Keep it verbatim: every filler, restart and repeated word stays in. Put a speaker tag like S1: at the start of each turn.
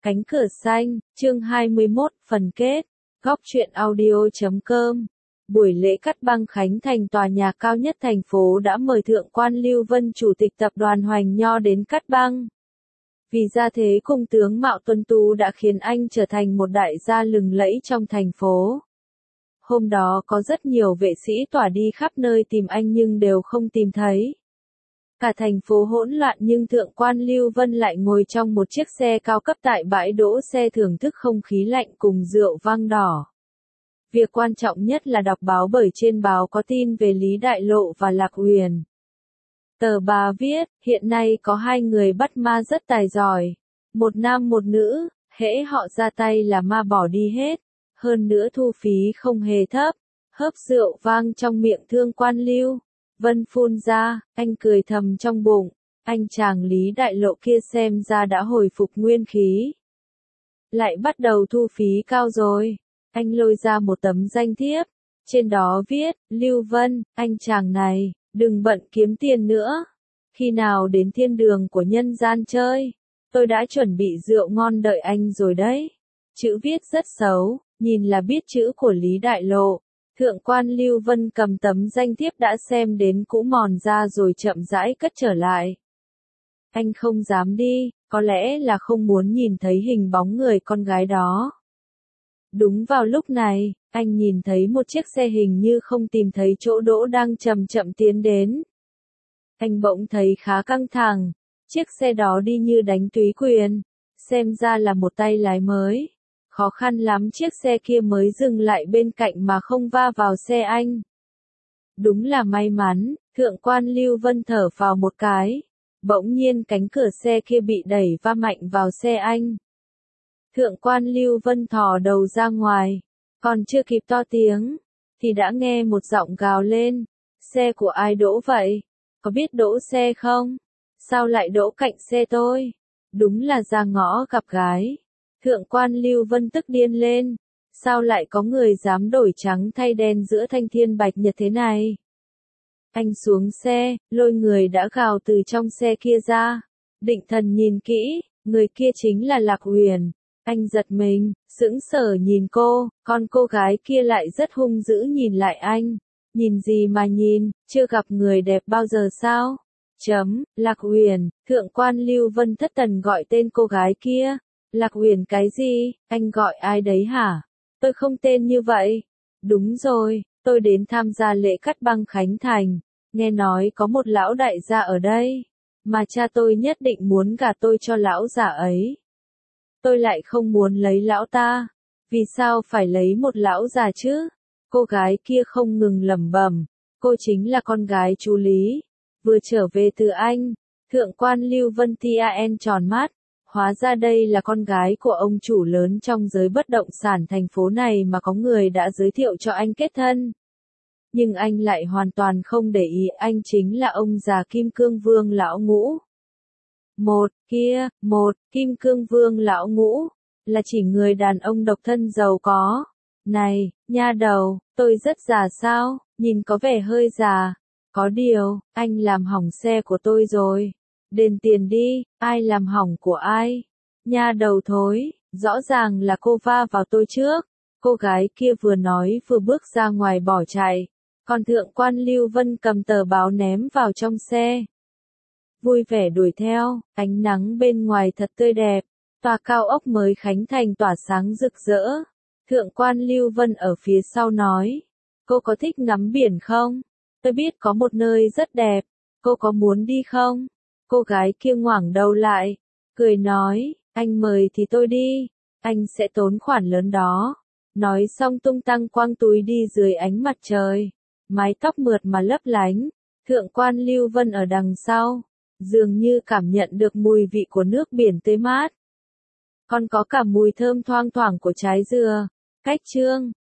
S1: Cánh cửa xanh, chương hai mươi mốt, phần kết. Góc truyện audio chấm com. Buổi lễ cắt băng khánh thành tòa nhà cao nhất thành phố đã mời Thượng quan Lưu Vân chủ tịch tập đoàn Hoành Nho đến cắt băng. Vì gia thế cùng tướng mạo tuấn tú đã khiến anh trở thành một đại gia lừng lẫy trong thành phố. Hôm đó có rất nhiều vệ sĩ tỏa đi khắp nơi tìm anh nhưng đều không tìm thấy. Cả thành phố hỗn loạn nhưng Thượng quan Lưu Vân lại ngồi trong một chiếc xe cao cấp tại bãi đỗ xe thưởng thức không khí lạnh cùng rượu vang đỏ. Việc quan trọng nhất là đọc báo bởi trên báo có tin về Lý Đại Lộ và Lạc Uyển. Tờ báo viết, hiện nay có hai người bắt ma rất tài giỏi. Một nam một nữ, hễ họ ra tay là ma bỏ đi hết. Hơn nữa thu phí không hề thấp. Hớp rượu vang trong miệng Thượng quan Lưu Vân phun ra, anh cười thầm trong bụng. Anh chàng Lý Đại Lộ kia xem ra đã hồi phục nguyên khí. Lại bắt đầu thu phí cao rồi. Anh lôi ra một tấm danh thiếp. Trên đó viết, Lưu Vân, anh chàng này, đừng bận kiếm tiền nữa. Khi nào đến thiên đường của nhân gian chơi, tôi đã chuẩn bị rượu ngon đợi anh rồi đấy. Chữ viết rất xấu, nhìn là biết chữ của Lý Đại Lộ. Thượng quan Lưu Vân cầm tấm danh thiếp đã xem đến cũ mòn ra rồi chậm rãi cất trở lại. Anh không dám đi, có lẽ là không muốn nhìn thấy hình bóng người con gái đó. Đúng vào lúc này, anh nhìn thấy một chiếc xe hình như không tìm thấy chỗ đỗ đang chậm chậm tiến đến. Anh bỗng thấy khá căng thẳng, chiếc xe đó đi như đánh túy quyền, xem ra là một tay lái mới. Khó khăn lắm chiếc xe kia mới dừng lại bên cạnh mà không va vào xe anh. Đúng là may mắn, Thượng quan Lưu Vân thở vào một cái. Bỗng nhiên cánh cửa xe kia bị đẩy va mạnh vào xe anh. Thượng quan Lưu Vân thò đầu ra ngoài, còn chưa kịp to tiếng, thì đã nghe một giọng gào lên. Xe của ai đỗ vậy? Có biết đỗ xe không? Sao lại đỗ cạnh xe tôi? Đúng là ra ngõ gặp gái. Thượng quan Lưu Vân tức điên lên. Sao lại có người dám đổi trắng thay đen giữa thanh thiên bạch nhật thế này? Anh xuống xe, lôi người đã gào từ trong xe kia ra. Định thần nhìn kỹ, người kia chính là Lạc Uyển. Anh giật mình, sững sờ nhìn cô, còn cô gái kia lại rất hung dữ nhìn lại anh. Nhìn gì mà nhìn, chưa gặp người đẹp bao giờ sao? Chấm, Lạc Uyển, Thượng quan Lưu Vân thất thần gọi tên cô gái kia. Lạc Uyển cái gì, anh gọi ai đấy hả? Tôi không tên như vậy. Đúng rồi, tôi đến tham gia lễ cắt băng khánh thành. Nghe nói có một lão đại gia ở đây. Mà cha tôi nhất định muốn gả tôi cho lão già ấy. Tôi lại không muốn lấy lão ta. Vì sao phải lấy một lão già chứ? Cô gái kia không ngừng lẩm bẩm. Cô chính là con gái chú Lý. Vừa trở về từ Anh. Thượng quan Lưu Vân Tien tròn mắt. Hóa ra đây là con gái của ông chủ lớn trong giới bất động sản thành phố này mà có người đã giới thiệu cho anh kết thân. Nhưng anh lại hoàn toàn không để ý, anh chính là ông già Kim Cương Vương lão ngũ. Một, kia, một, Kim Cương Vương lão ngũ, là chỉ người đàn ông độc thân giàu có. Này, nha đầu, tôi rất già sao, nhìn có vẻ hơi già. Có điều, anh làm hỏng xe của tôi rồi. Đền tiền đi, ai làm hỏng của ai? Nha đầu thối, rõ ràng là cô va vào tôi trước. Cô gái kia vừa nói vừa bước ra ngoài bỏ chạy. Còn Thượng quan Lưu Vân cầm tờ báo ném vào trong xe. Vui vẻ đuổi theo, ánh nắng bên ngoài thật tươi đẹp. Tòa cao ốc mới khánh thành tỏa sáng rực rỡ. Thượng quan Lưu Vân ở phía sau nói. Cô có thích ngắm biển không? Tôi biết có một nơi rất đẹp. Cô có muốn đi không? Cô gái kia ngoảnh đầu lại, cười nói, anh mời thì tôi đi, anh sẽ tốn khoản lớn đó. Nói xong tung tăng quăng túi đi dưới ánh mặt trời, mái tóc mượt mà lấp lánh. Thượng quan Lưu Vân ở đằng sau, dường như cảm nhận được mùi vị của nước biển tươi mát. Còn có cả mùi thơm thoang thoảng của trái dừa. Cách chương